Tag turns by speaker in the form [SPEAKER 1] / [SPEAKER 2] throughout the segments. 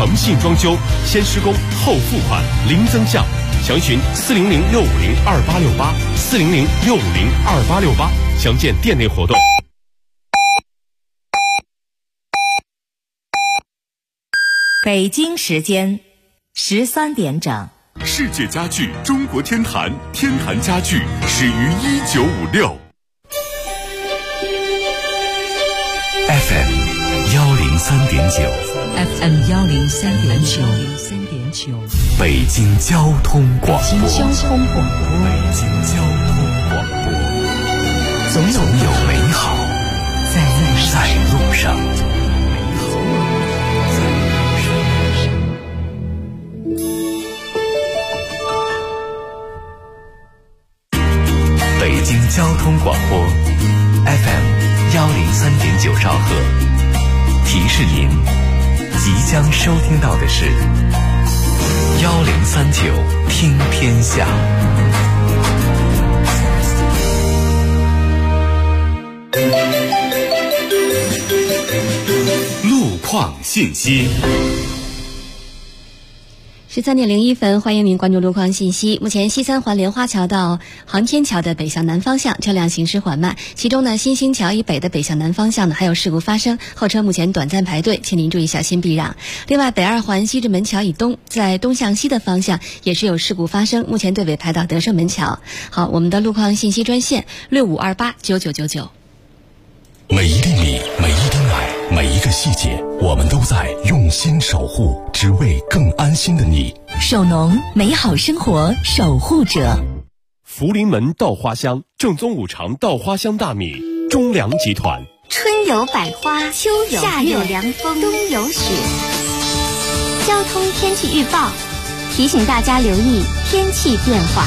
[SPEAKER 1] 诚信装修，先施工后付款，零增项。详询400-650-2868，400-650-2868，详见店内活动。
[SPEAKER 2] 北京时间13点整。
[SPEAKER 3] 世界家具中国天坛，天坛家具始于1956。FM
[SPEAKER 2] 103.9，FM 103.9，
[SPEAKER 3] 北京交通广播，
[SPEAKER 2] 北京交通广播，
[SPEAKER 3] 总有美好在路上。北京交通广播 FM 103.9兆赫，提示您即将收听到的是1039听天下。路况信息。
[SPEAKER 4] 13点01分，欢迎您关注路况信息。目前西三环莲花桥到航天桥的北向南方向车辆行驶缓慢，其中呢新兴桥以北的北向南方向呢还有事故发生，后车目前短暂排队，请您注意小心避让。另外，北二环西直门桥以东，在东向西的方向也是有事故发生，目前队尾排到德胜门桥。好，我们的路况信息专线65289999。
[SPEAKER 3] 每一粒米，每一滴奶，每一个细节，我们都在用心守护，只为更安心的你。
[SPEAKER 2] 首农，美好生活守护者。
[SPEAKER 1] 福临门稻花香，正宗五常稻花香大米，中粮集团。
[SPEAKER 5] 春有百花，秋有夏有凉风，冬有雪。交通天气预报提醒大家留意天气变化。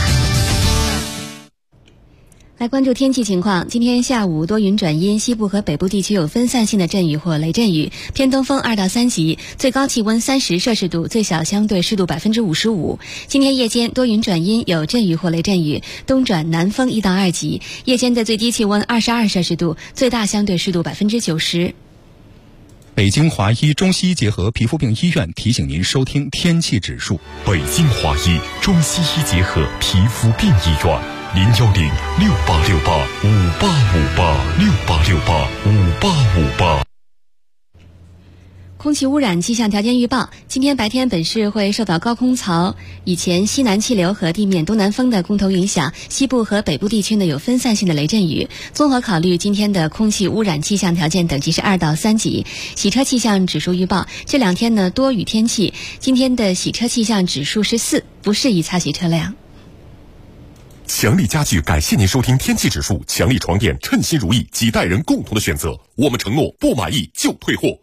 [SPEAKER 4] 来关注天气情况，今天下午多云转阴，西部和北部地区有分散性的阵雨或雷阵雨，偏东风2到3级，最高气温30摄氏度，最小相对湿度55%。今天夜间多云转阴，有阵雨或雷阵雨，东转南风1到2级，夜间的最低气温22摄氏度，最大相对湿度90%。
[SPEAKER 6] 北京华医中西医结合皮肤病医院提醒您收听天气指数。
[SPEAKER 3] 北京华医中西医结合皮肤病医院，010-6868-5858，6868-5858。
[SPEAKER 4] 空气污染气象条件预报，今天白天本市会受到高空槽以前西南气流和地面东南风的共同影响，西部和北部地区呢有分散性的雷阵雨。综合考虑今天的空气污染气象条件等级是2到3级。洗车气象指数预报，这2天呢多雨天气，今天的洗车气象指数是4，不适宜擦洗车辆。
[SPEAKER 3] 强力家具感谢您收听天气指数，强力床垫称心如意，几代人共同的选择，我们承诺不满意就退货。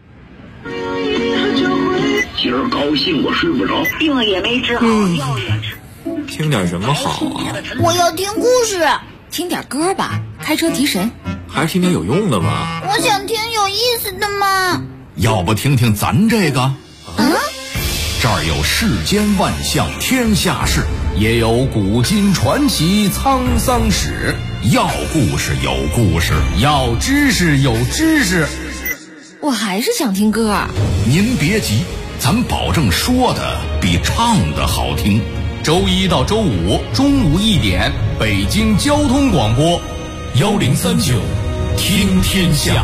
[SPEAKER 7] 今儿高兴我睡不着，
[SPEAKER 8] 病了也没治好，药也吃。
[SPEAKER 9] 听点什么好啊？
[SPEAKER 10] 我要听故事。
[SPEAKER 11] 听点歌吧，开车提神。
[SPEAKER 9] 还是听点有用的吧。
[SPEAKER 10] 我想听有意思的嘛。
[SPEAKER 12] 要不听听咱这个？这儿有世间万象天下事，也有古今传奇沧桑史。要故事有故事，要知识有知识。
[SPEAKER 11] 我还是想听歌。
[SPEAKER 12] 您别急，咱保证说的比唱的好听。周1到周5中午1点，北京交通广播1039听天下。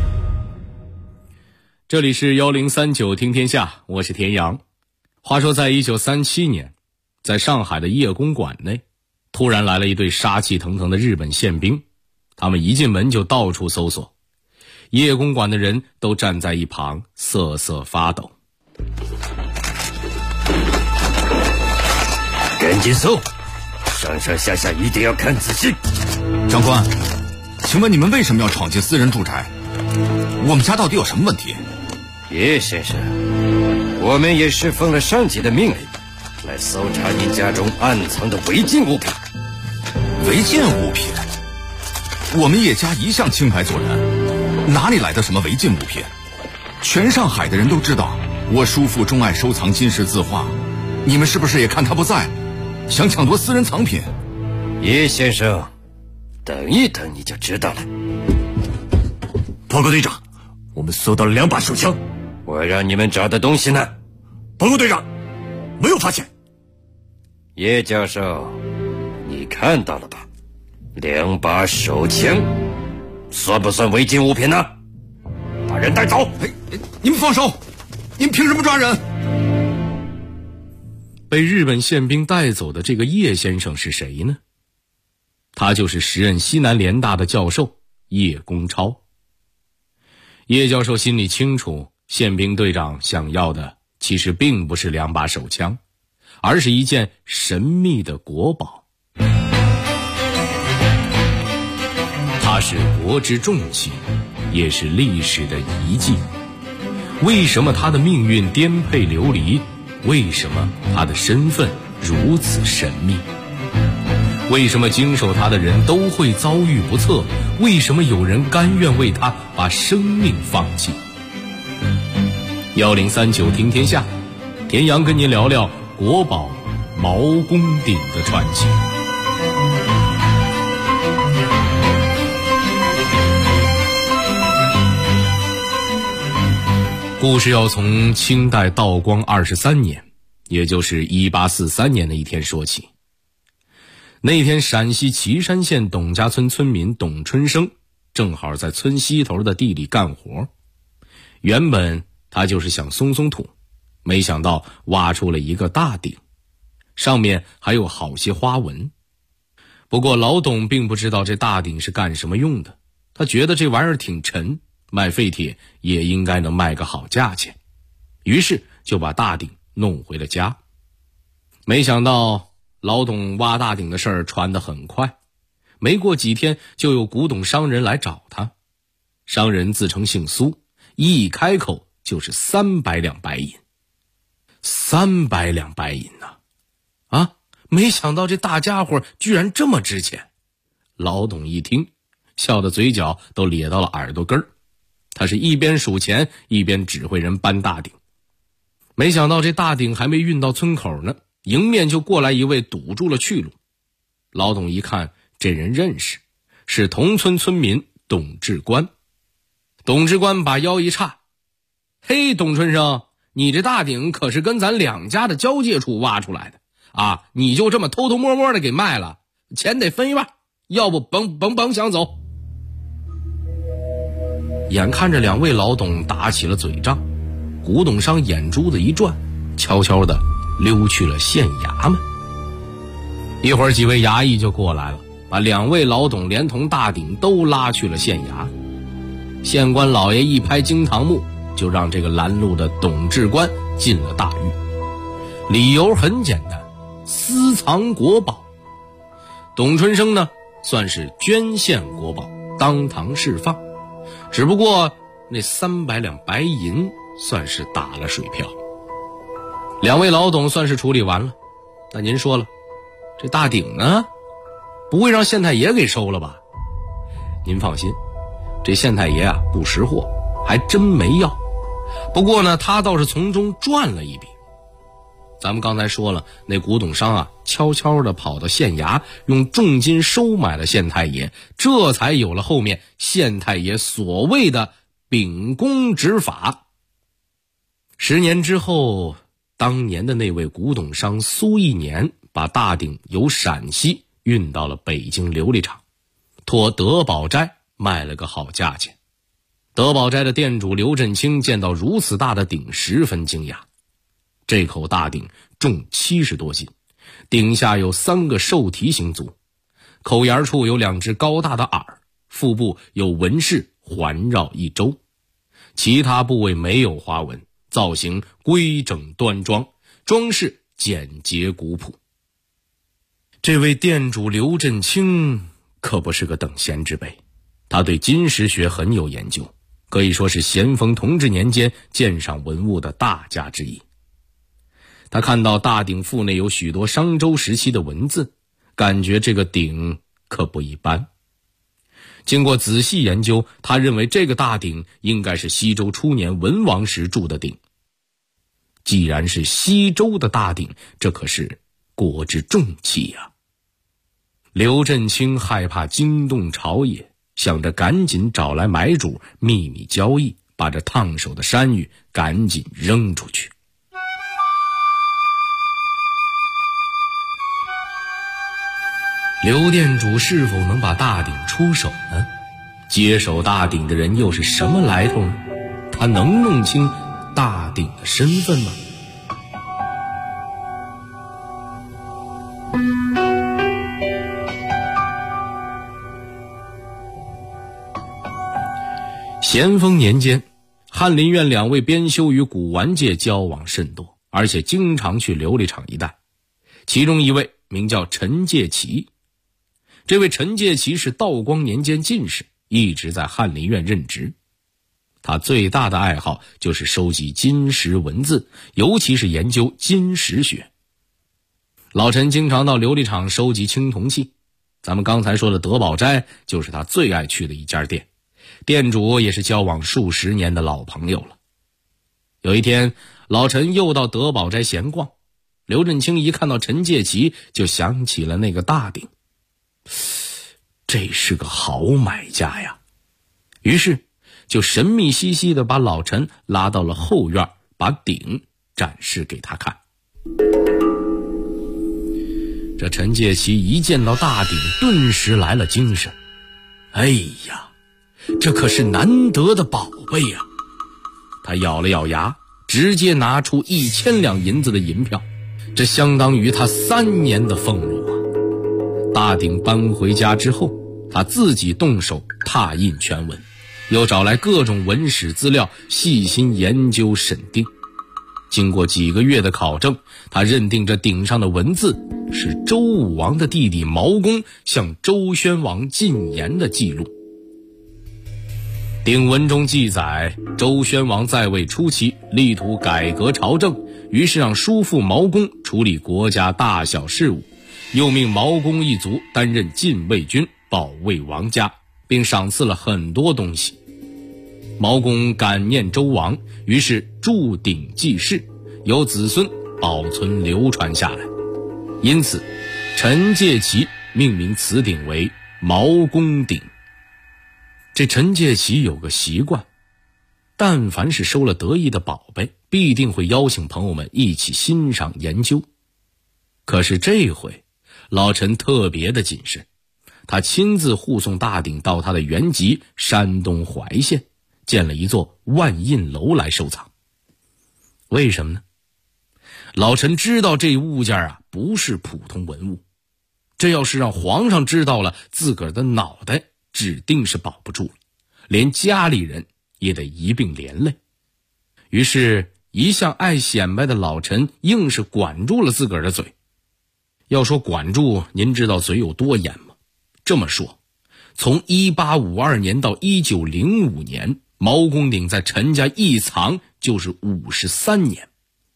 [SPEAKER 13] 这里是1039听天下，我是田阳。话说在1937年，在上海的叶公馆内，突然来了一队杀气腾腾的日本宪兵，他们一进门就到处搜索，叶公馆的人都站在一旁瑟瑟发抖。
[SPEAKER 14] 赶紧搜，上上下下一定要看仔细。
[SPEAKER 12] 长官，请问你们为什么要闯进私人住宅？我们家到底有什么问题？
[SPEAKER 14] 叶先生，我们也是奉了上级的命令，来搜查您家中暗藏的违禁物品。
[SPEAKER 12] 违禁物品？我们叶家一向清白做人，哪里来的什么违禁物品？全上海的人都知道，我叔父钟爱收藏金石字画，你们是不是也看他不在，想抢夺私人藏品？
[SPEAKER 14] 叶先生，等一等你就知道了。
[SPEAKER 7] 报告队长，我们搜到了2把手枪。
[SPEAKER 14] 我让你们找的东西呢？
[SPEAKER 15] 报告队长，没有发现。
[SPEAKER 14] 叶教授，你看到了吧？2把手枪，算不算违禁物品呢？把人带走！
[SPEAKER 12] 你们放手！你们凭什么抓人？
[SPEAKER 13] 被日本宪兵带走的这个叶先生是谁呢？他就是时任西南联大的教授叶公超。叶教授心里清楚，宪兵队长想要的其实并不是2把手枪，而是一件神秘的国宝。它是国之重器，也是历史的遗迹。为什么他的命运颠沛流离？为什么他的身份如此神秘？为什么经手他的人都会遭遇不测？为什么有人甘愿为他把生命放弃？1039听天下，田阳跟您聊聊国宝毛公鼎的传奇。故事要从清代道光23年，也就是1843年的一天说起。那天陕西岐山县董家村村民董春生正好在村西头的地里干活，原本他就是想松松土，没想到挖出了一个大鼎，上面还有好些花纹。不过老董并不知道这大鼎是干什么用的，他觉得这玩意儿挺沉，卖废铁也应该能卖个好价钱，于是就把大鼎弄回了家。没想到老董挖大鼎的事儿传得很快，没过几天就有古董商人来找他。商人自称姓苏，一开口就是300两白银。300两白银呐！没想到这大家伙居然这么值钱。老董一听，笑得嘴角都咧到了耳朵根儿。他是一边数钱一边指挥人搬大鼎。没想到这大鼎还没运到村口呢，迎面就过来一位堵住了去路。老董一看这人认识，是同村村民董志官。董志官把腰一叉：嘿，董春生，你这大鼎可是跟咱2家的交界处挖出来的啊！你就这么偷偷摸摸的给卖了，钱得分一半，要不甭想走。眼看着2位老董打起了嘴仗，古董商眼珠子一转，悄悄地溜去了县衙门。一会儿几位衙役就过来了，把2位老董连同大鼎都拉去了县衙。县官老爷一拍惊堂木，就让这个拦路的董志官进了大狱。理由很简单，私藏国宝。董春生呢，算是捐献国宝，当堂释放。只不过那300两白银算是打了水漂。2位老董算是处理完了，那您说了，这大鼎呢，不会让县太爷给收了吧？您放心，这县太爷啊不识货，还真没要。不过呢，他倒是从中赚了一笔。咱们刚才说了，那古董商啊悄悄地跑到县衙，用重金收买了县太爷，这才有了后面县太爷所谓的秉公执法。10年之后，当年的那位古董商苏一年把大鼎由陕西运到了北京琉璃厂，托德宝斋卖了个好价钱。德宝斋的店主刘振清见到如此大的鼎，十分惊讶。这口大鼎重70多斤，鼎下有3个兽蹄形足，口沿处有2只高大的耳，腹部有纹饰环绕一周，其他部位没有花纹，造型规整端庄，装饰简洁古朴。这位店主刘振清可不是个等闲之辈，他对金石学很有研究，可以说是咸丰同治年间鉴赏文物的大家之一。他看到大鼎腹内有许多商周时期的文字，感觉这个鼎可不一般。经过仔细研究，他认为这个大鼎应该是西周初年文王时铸的鼎。既然是西周的大鼎，这可是国之重器呀。刘振清害怕惊动朝野，想着赶紧找来买主秘密交易，把这烫手的山芋赶紧扔出去。 刘店主是否能把大鼎出手呢？接手大鼎的人又是什么来头呢？他能弄清大鼎的身份吗？咸丰年间，翰林院2位编修与古玩界交往甚多，而且经常去琉璃厂一带。其中一位名叫陈介祺，这位陈介祺是道光年间进士，一直在翰林院任职。他最大的爱好就是收集金石文字，尤其是研究金石学。老陈经常到琉璃厂收集青铜器，咱们刚才说的德宝斋就是他最爱去的一家店，店主也是交往数十年的老朋友了。有一天，老陈又到德宝斋闲逛，刘振清一看到陈介祺，就想起了那个大鼎，这是个好买家呀。于是就神秘兮兮地把老陈拉到了后院，把鼎展示给他看。这陈介祺一见到大鼎，顿时来了精神。哎呀，这可是难得的宝贝呀！他咬了咬牙，直接拿出1000两银子的银票，这相当于他3年的俸禄啊！大鼎搬回家之后，他自己动手拓印全文，又找来各种文史资料，细心研究审定。经过几个月的考证，他认定这鼎上的文字是周武王的弟弟毛公向周宣王进言的记录。鼎文中记载，周宣王在位初期力图改革朝政，于是让叔父毛公处理国家大小事务，又命毛公一族担任禁卫军，保卫王家，并赏赐了很多东西。毛公感念周王，于是铸鼎记事，由子孙保存流传下来。因此陈介祺命名此鼎为毛公鼎。这陈介祺有个习惯，但凡是收了得意的宝贝，必定会邀请朋友们一起欣赏研究。可是这回老陈特别的谨慎，他亲自护送大鼎到他的原籍山东淮县，建了一座万印楼来收藏。为什么呢？老陈知道这物件不是普通文物，这要是让皇上知道了，自个儿的脑袋指定是保不住了，连家里人也得一并连累。于是一向爱显摆的老陈硬是管住了自个儿的嘴。要说管住，您知道嘴有多严吗？这么说，从1852年到1905年，毛公鼎在陈家一藏就是53年。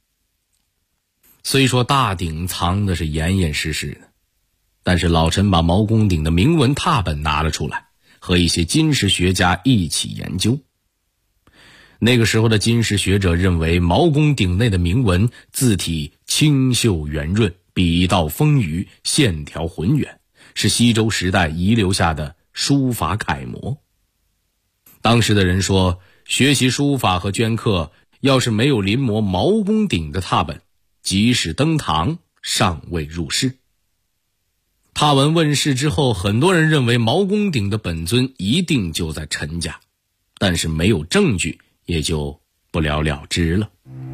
[SPEAKER 13] 虽说大鼎藏的是严严实实的，但是老陈把毛公鼎的铭文拓本拿了出来，和一些金石学家一起研究。那个时候的金石学者认为，毛公鼎内的铭文字体清秀圆润，笔道丰腴，线条浑圆，是西周时代遗留下的书法楷模。当时的人说，学习书法和镌刻，要是没有临摹毛公鼎的拓本，即使登堂尚未入仕。拓文问世之后，很多人认为毛公鼎的本尊一定就在陈家，但是没有证据，也就不了了之了。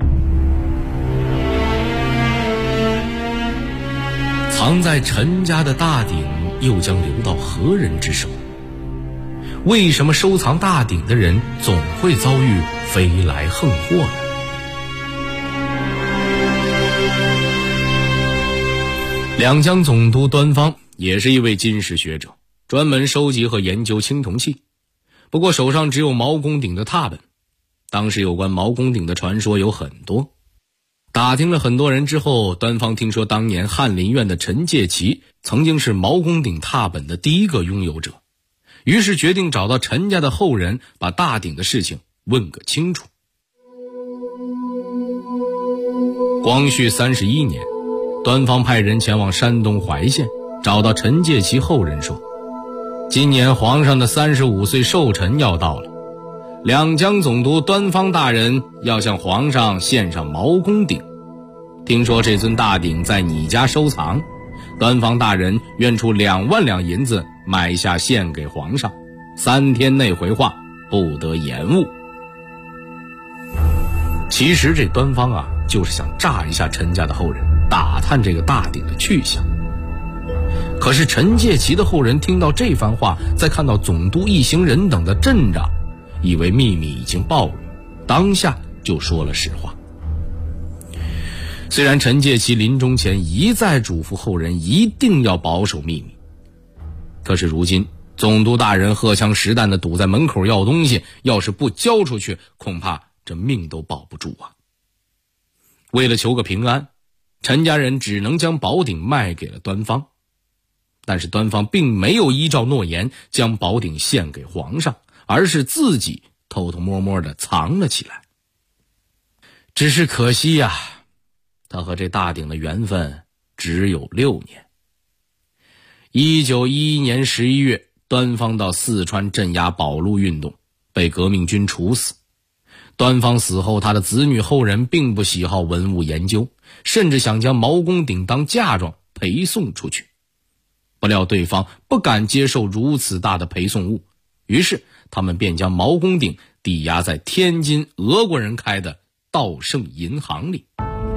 [SPEAKER 13] 藏在陈家的大鼎又将流到何人之手？为什么收藏大鼎的人总会遭遇飞来横祸呢？两江总督端方也是一位金石学者，专门收集和研究青铜器，不过手上只有毛公鼎的拓本。当时有关毛公鼎的传说有很多，打听了很多人之后，端方听说当年翰林院的陈介祺曾经是毛公鼎拓本的第一个拥有者，于是决定找到陈家的后人，把大鼎的事情问个清楚。光绪31年，端方派人前往山东淮县，找到陈介祺后人说，今年皇上的35岁寿辰要到了，两江总督端方大人要向皇上献上毛公鼎，听说这尊大鼎在你家收藏， 端方大人愿出2万两银子买下献给皇上，3天内回话，不得延误。其实这端方啊，就是想炸一下陈家的后人，打探这个大鼎的去向。可是陈介祺的后人听到这番话，再看到总督一行人等的阵仗，以为秘密已经暴露，当下就说了实话。虽然陈介祺临终前一再嘱咐后人一定要保守秘密，可是如今总督大人荷枪实弹地堵在门口要东西，要是不交出去，恐怕这命都保不住啊。为了求个平安，陈家人只能将宝鼎卖给了端方，但是端方并没有依照诺言将宝鼎献给皇上，而是自己偷偷摸摸地藏了起来。只是可惜呀，他和这大鼎的缘分只有6年。1911年11月，端方到四川镇压保路运动，被革命军处死。端方死后，他的子女后人并不喜好文物研究，甚至想将毛公鼎当嫁妆陪送出去。不料对方不敢接受如此大的陪送物，于是他们便将毛公鼎抵押在天津俄国人开的道盛银行里。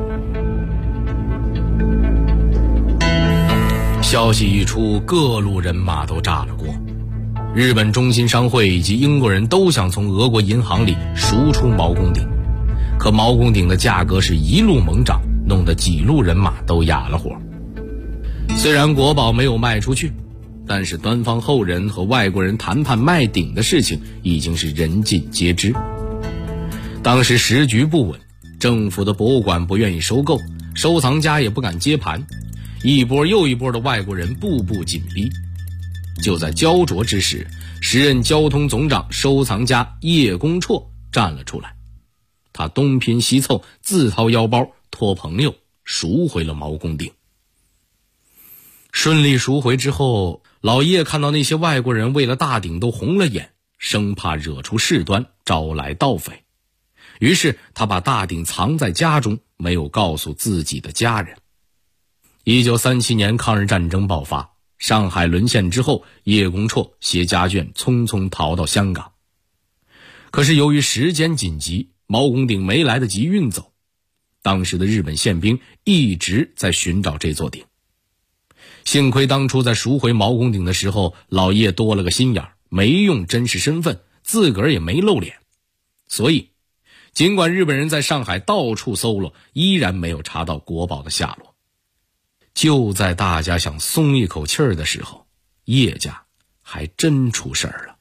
[SPEAKER 13] 消息一出，各路人马都炸了锅。日本中心商会以及英国人都想从俄国银行里赎出毛公鼎，可毛公鼎的价格是一路猛涨，弄得几路人马都哑了火。虽然国宝没有卖出去，但是端方后人和外国人谈判卖鼎的事情已经是人尽皆知。当时时局不稳，政府的博物馆不愿意收购，收藏家也不敢接盘，一波又一波的外国人步步紧逼。就在焦灼之时，时任交通总长收藏家叶公绰站了出来，他东拼西凑，自掏腰包托朋友赎回了毛公鼎。顺利赎回之后，老叶看到那些外国人为了大鼎都红了眼，生怕惹出事端，招来盗匪，于是他把大鼎藏在家中，没有告诉自己的家人。1937年抗日战争爆发，上海沦陷之后，叶公绰携家眷匆匆逃到香港。可是由于时间紧急，毛公鼎没来得及运走，当时的日本宪兵一直在寻找这座鼎。幸亏当初在赎回毛公鼎的时候，老叶多了个心眼，没用真实身份，自个儿也没露脸，所以尽管日本人在上海到处搜罗，依然没有查到国宝的下落。就在大家想松一口气儿的时候，叶家还真出事儿了。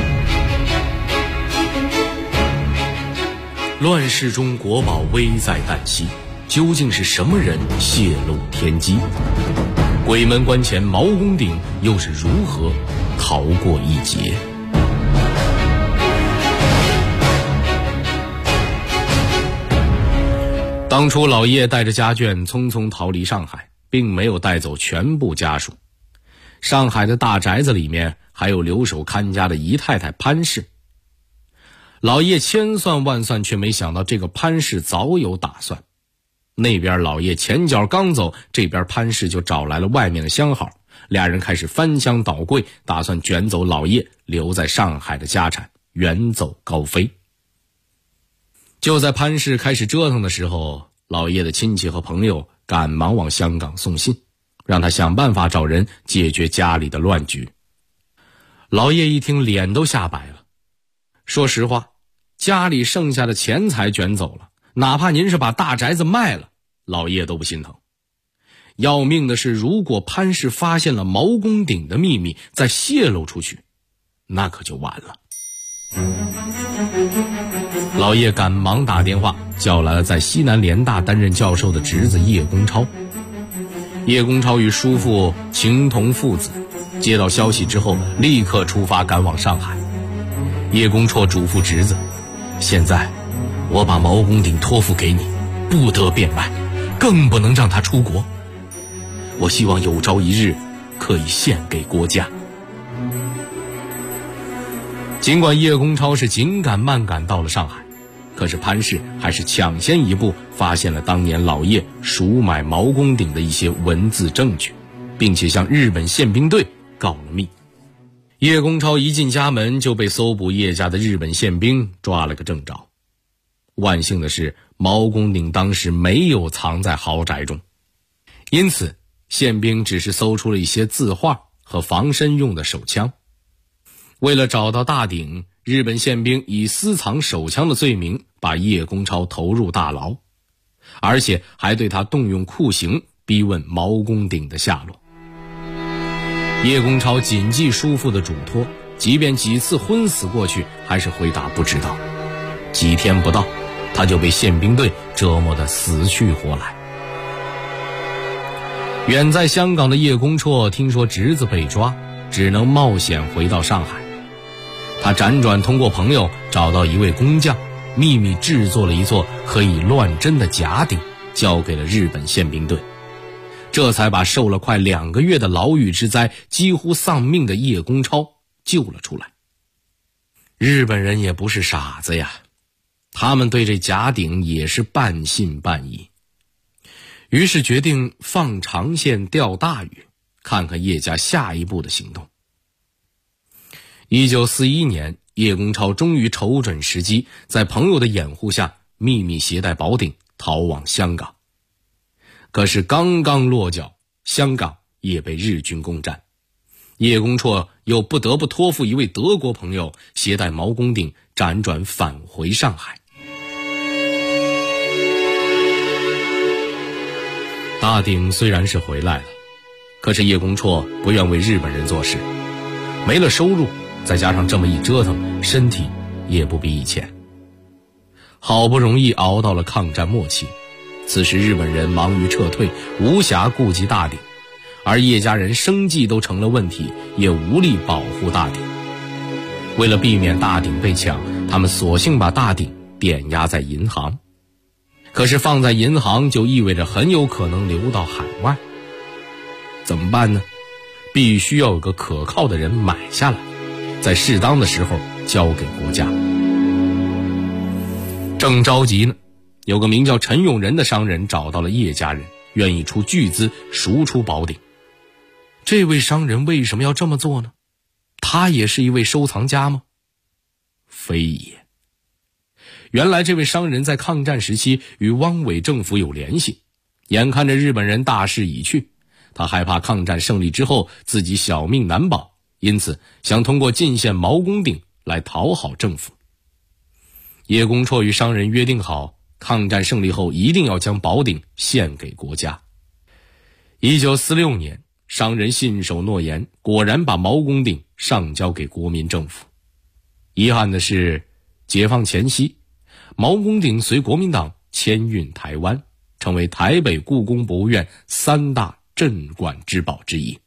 [SPEAKER 13] 乱世中国宝危在旦夕，究竟是什么人泄露天机？鬼门关前毛公鼎又是如何逃过一劫？当初老叶带着家眷匆匆逃离上海，并没有带走全部家属。上海的大宅子里面还有留守看家的姨太太潘氏。老叶千算万算，却没想到这个潘氏早有打算。那边老叶前脚刚走，这边潘氏就找来了外面的相好，俩人开始翻箱倒柜，打算卷走老叶留在上海的家产，远走高飞。就在潘氏开始折腾的时候，老叶的亲戚和朋友赶忙往香港送信，让他想办法找人解决家里的乱局。老叶一听，脸都吓白了。说实话，家里剩下的钱财卷走了，哪怕您是把大宅子卖了，老叶都不心疼。要命的是，如果潘氏发现了毛公鼎的秘密再泄露出去，那可就完了。老叶赶忙打电话叫来了在西南联大担任教授的侄子叶公超。叶公超与叔父情同父子，接到消息之后立刻出发赶往上海。叶公绰嘱咐侄子，现在我把毛公鼎托付给你，不得变卖，更不能让他出国。我希望有朝一日可以献给国家。尽管叶公超是紧赶慢赶到了上海，可是潘氏还是抢先一步发现了当年老叶赎买毛公鼎的一些文字证据。 并且向日本宪兵队告了密。叶公超一进家门就被搜捕叶家的日本宪兵抓了个正着。万幸的是，毛公鼎当时没有藏在豪宅中，因此宪兵只是搜出了一些字画和防身用的手枪。为了找到大鼎，日本宪兵以私藏手枪的罪名把叶公超投入大牢，而且还对他动用酷刑逼问毛公鼎的下落。叶公超谨记叔父的嘱托，即便几次昏死过去，还是回答不知道。几天不到，他就被宪兵队折磨得死去活来。远在香港的叶公绰听说侄子被抓，只能冒险回到上海。他辗转通过朋友找到一位工匠，秘密制作了一座可以乱真的假鼎，交给了日本宪兵队，这才把受了快2个月的牢狱之灾，几乎丧命的叶公超救了出来。日本人也不是傻子呀，他们对这假鼎也是半信半疑，于是决定放长线钓大鱼，看看叶家下一步的行动。1941年，叶公超终于瞅准时机，在朋友的掩护下秘密携带宝鼎逃往香港。可是刚刚落脚，香港也被日军攻占，叶公绰又不得不托付一位德国朋友携带毛公鼎辗转返回上海。大鼎虽然是回来了，可是叶公绰不愿为日本人做事，没了收入，再加上这么一折腾，身体也不比以前。好不容易熬到了抗战末期，此时日本人忙于撤退，无暇顾及大鼎，而叶家人生计都成了问题，也无力保护大鼎。为了避免大鼎被抢，他们索性把大鼎点押在银行。可是放在银行就意味着很有可能流到海外，怎么办呢？必须要有个可靠的人买下来，在适当的时候交给国家。正着急呢，有个名叫陈永仁的商人找到了叶家人，愿意出巨资赎出宝鼎。这位商人为什么要这么做呢？他也是一位收藏家吗？非也。原来这位商人在抗战时期与汪伪政府有联系，眼看着日本人大势已去，他害怕抗战胜利之后自己小命难保，因此想通过进献毛公鼎来讨好政府。叶公绰与商人约定好，抗战胜利后一定要将宝鼎献给国家。1946年，商人信守诺言，果然把毛公鼎上交给国民政府。遗憾的是，解放前夕，毛公鼎随国民党迁运台湾，成为台北故宫博物院3大镇馆之宝之一。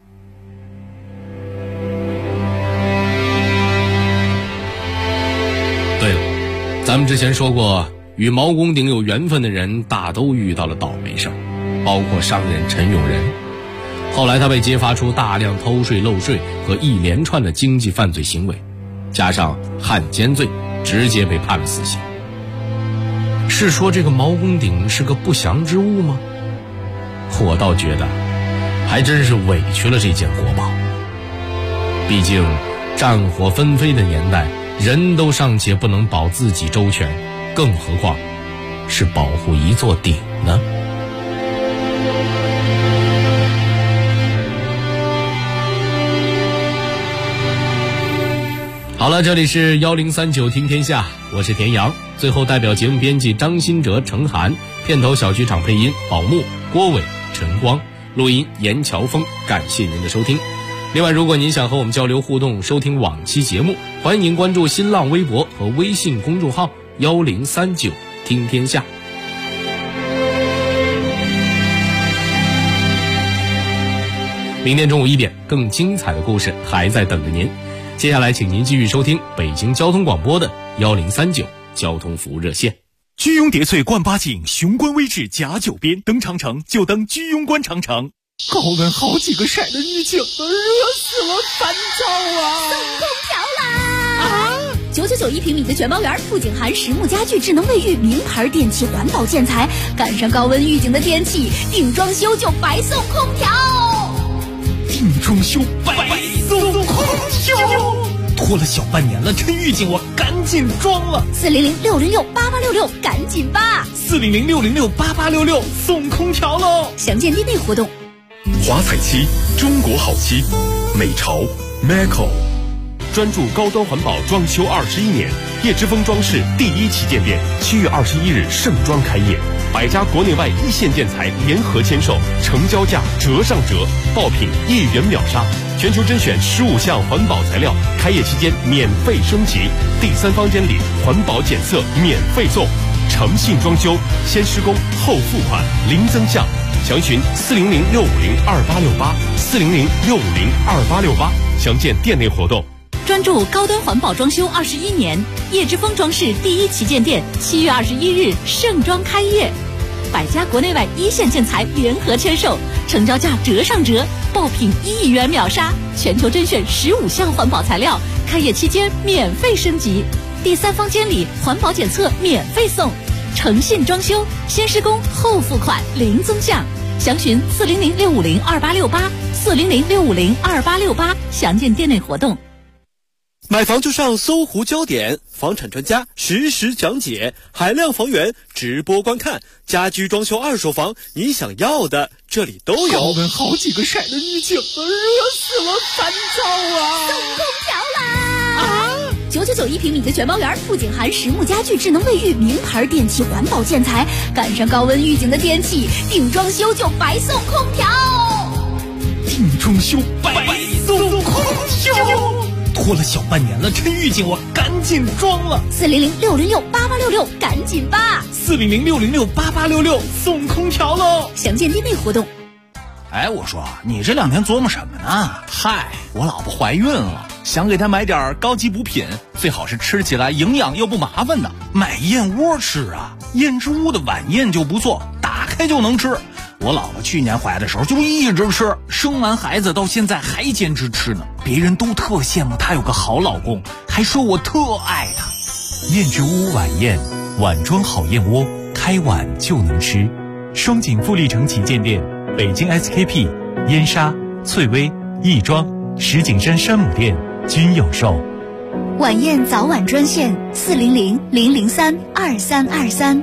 [SPEAKER 13] 对了，咱们之前说过，与毛公鼎有缘分的人大都遇到了倒霉事儿，包括商人陈永仁。后来他被揭发出大量偷税漏税和一连串的经济犯罪行为，加上汉奸罪，直接被判了死刑。是说这个毛公鼎是个不祥之物吗？我倒觉得还真是委屈了这件国宝。毕竟战火纷飞的年代，人都尚且不能保自己周全，更何况是保护一座鼎呢？好了，这里是1039听天下，我是田阳。最后代表节目编辑张新哲、程涵，片头小剧场配音宝木、郭伟、陈光，录音严乔峰。感谢您的收听。另外，如果您想和我们交流互动，收听往期节目，欢迎您关注新浪微博和微信公众号1039听天下。明天中午1点，更精彩的故事还在等着您。接下来请您继续收听北京交通广播的1039交通服务热线。
[SPEAKER 16] 居庸叠翠冠八景，雄关微志甲9边，登长城就登居庸关长城。高温好几个晒的预警，热死了，3兆啊！
[SPEAKER 10] 送空调啦！999平米的全包园，不仅含实木家具、智能卫浴、名牌电器、环保建材，赶上高温预警的天气，定装修就白送空调。
[SPEAKER 16] 听装修白送空调。拖了小半年了，趁预警我赶紧装了。
[SPEAKER 10] 400-606-8866，赶紧吧。
[SPEAKER 16] 400-606-8866，送空调喽！
[SPEAKER 10] 详见店内活动。
[SPEAKER 1] 华彩漆，中国好漆，美潮 Maco， 专注高端环保装修21年，叶之峰装饰第一旗舰店7月21日盛装开业，100家国内外一线建材联合签售，成交价折上折，爆品1元秒杀，全球甄选15项环保材料，开业期间免费升级，第三方监理，环保检测免费送，诚信装修，先施工后付款，零增项。详询400-650-2868，400-650-2868，详见店内活动。
[SPEAKER 10] 专注高端环保装修21年，叶之峰装饰第一旗舰店7月21日盛装开业，100家国内外一线建材联合签售，成交价折上折，爆品1元秒杀，全球甄选15项环保材料，开业期间免费升级，第三方监理，环保检测免费送，诚信装修，先施工后付款，零增项。详询400-650-2868，400-650-2868，详见店内活动。
[SPEAKER 17] 买房就上搜狐焦点，房产专家实时讲解，海量房源直播观看，家居装修二手房，你想要的这里都有。
[SPEAKER 16] 好闻好几个晒的预警，热死了，烦躁啊！
[SPEAKER 10] 送空调啦！999一平米的全包园，不仅含实木家具、智能卫浴、名牌电器、环保建材，赶上高温预警的天气，定装修就白送空调。
[SPEAKER 16] 定装修白送空调。拖了小半年了，趁预警我赶紧装了。
[SPEAKER 10] 400-606-8866，赶紧吧。
[SPEAKER 16] 400-606-8866，送空调喽！
[SPEAKER 10] 详见店内活动。
[SPEAKER 18] 哎，我说你这2天琢磨什么呢？嗨，我老婆怀孕了，想给她买点高级补品，最好是吃起来营养又不麻烦的。买燕窝吃啊，燕之屋的晚宴就不错，打开就能吃。我老婆去年怀的时候就一直吃，生完孩子到现在还坚持吃呢。别人都特羡慕她有个好老公，还说我特爱她。
[SPEAKER 3] 燕之屋晚宴，碗装好燕窝，开碗就能吃。双井富力城旗舰店，北京 SKP、燕莎、翠微、亦庄、石景山山姆店均有售。
[SPEAKER 10] 晚宴早晚专线400-003-2323。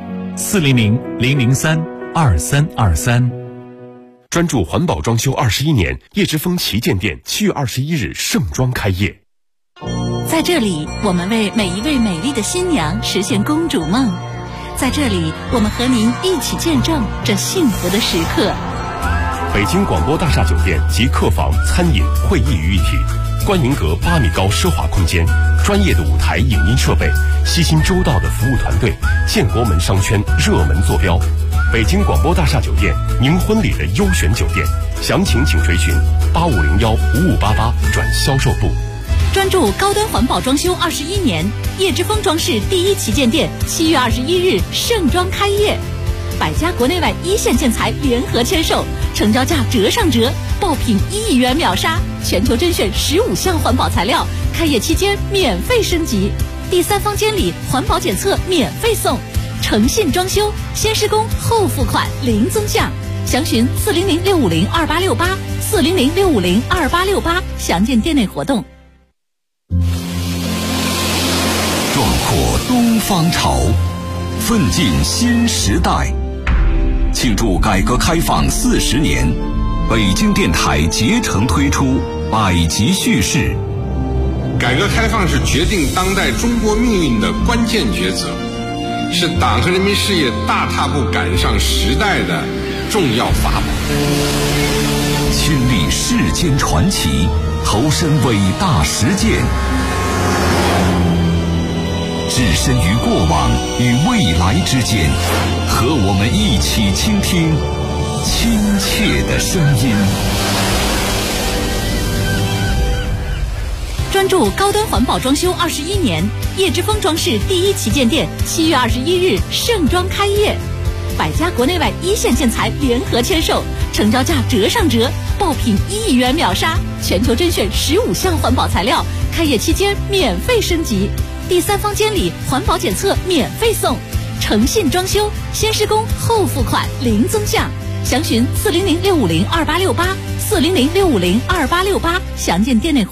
[SPEAKER 3] 400-003-2323。
[SPEAKER 1] 专注环保装修21年，叶之峰旗舰店7月21日盛装开业。
[SPEAKER 10] 在这里，我们为每一位美丽的新娘实现公主梦。在这里，我们和您一起见证这幸福的时刻。
[SPEAKER 1] 北京广播大厦酒店及客房、餐饮、会议于一体，观迎阁8米高奢华空间，专业的舞台影音设备，悉心周到的服务团队，建国门商圈热门坐标。北京广播大厦酒店，您婚礼的优选酒店，详情请垂询8501-5588转销售部。
[SPEAKER 10] 专注高端环保装修21年，叶之峰装饰第一旗舰店7月21日盛装开业，100家国内外一线建材联合签售，成交价折上折，爆品1元秒杀，全球甄选15项环保材料，开业期间免费升级，第三方监理，环保检测免费送，诚信装修，先施工后付款，零增项。详询400-650-2868，400-650-2868，详见店内活动。
[SPEAKER 19] 壮阔东方潮，奋进新时代。庆祝改革开放40年，北京电台竭诚推出百集叙事。
[SPEAKER 20] 改革开放是决定当代中国命运的关键抉择，是党和人民事业大踏步赶上时代的重要法宝。
[SPEAKER 19] 亲历世间传奇，投身伟大实践，置身于过往与未来之间，和我们一起倾听亲切的声音。
[SPEAKER 10] 专注高端环保装修21年，叶之峰装饰第一旗舰店7月21日盛装开业，100家国内外一线建材联合签售，成交价折上折，爆品1元秒杀，全球甄选15项环保材料，开业期间免费升级，第三方监理，环保检测免费送，诚信装修，先施工后付款，零增项。 详询400-650-2868，400-650-2868，详见店内。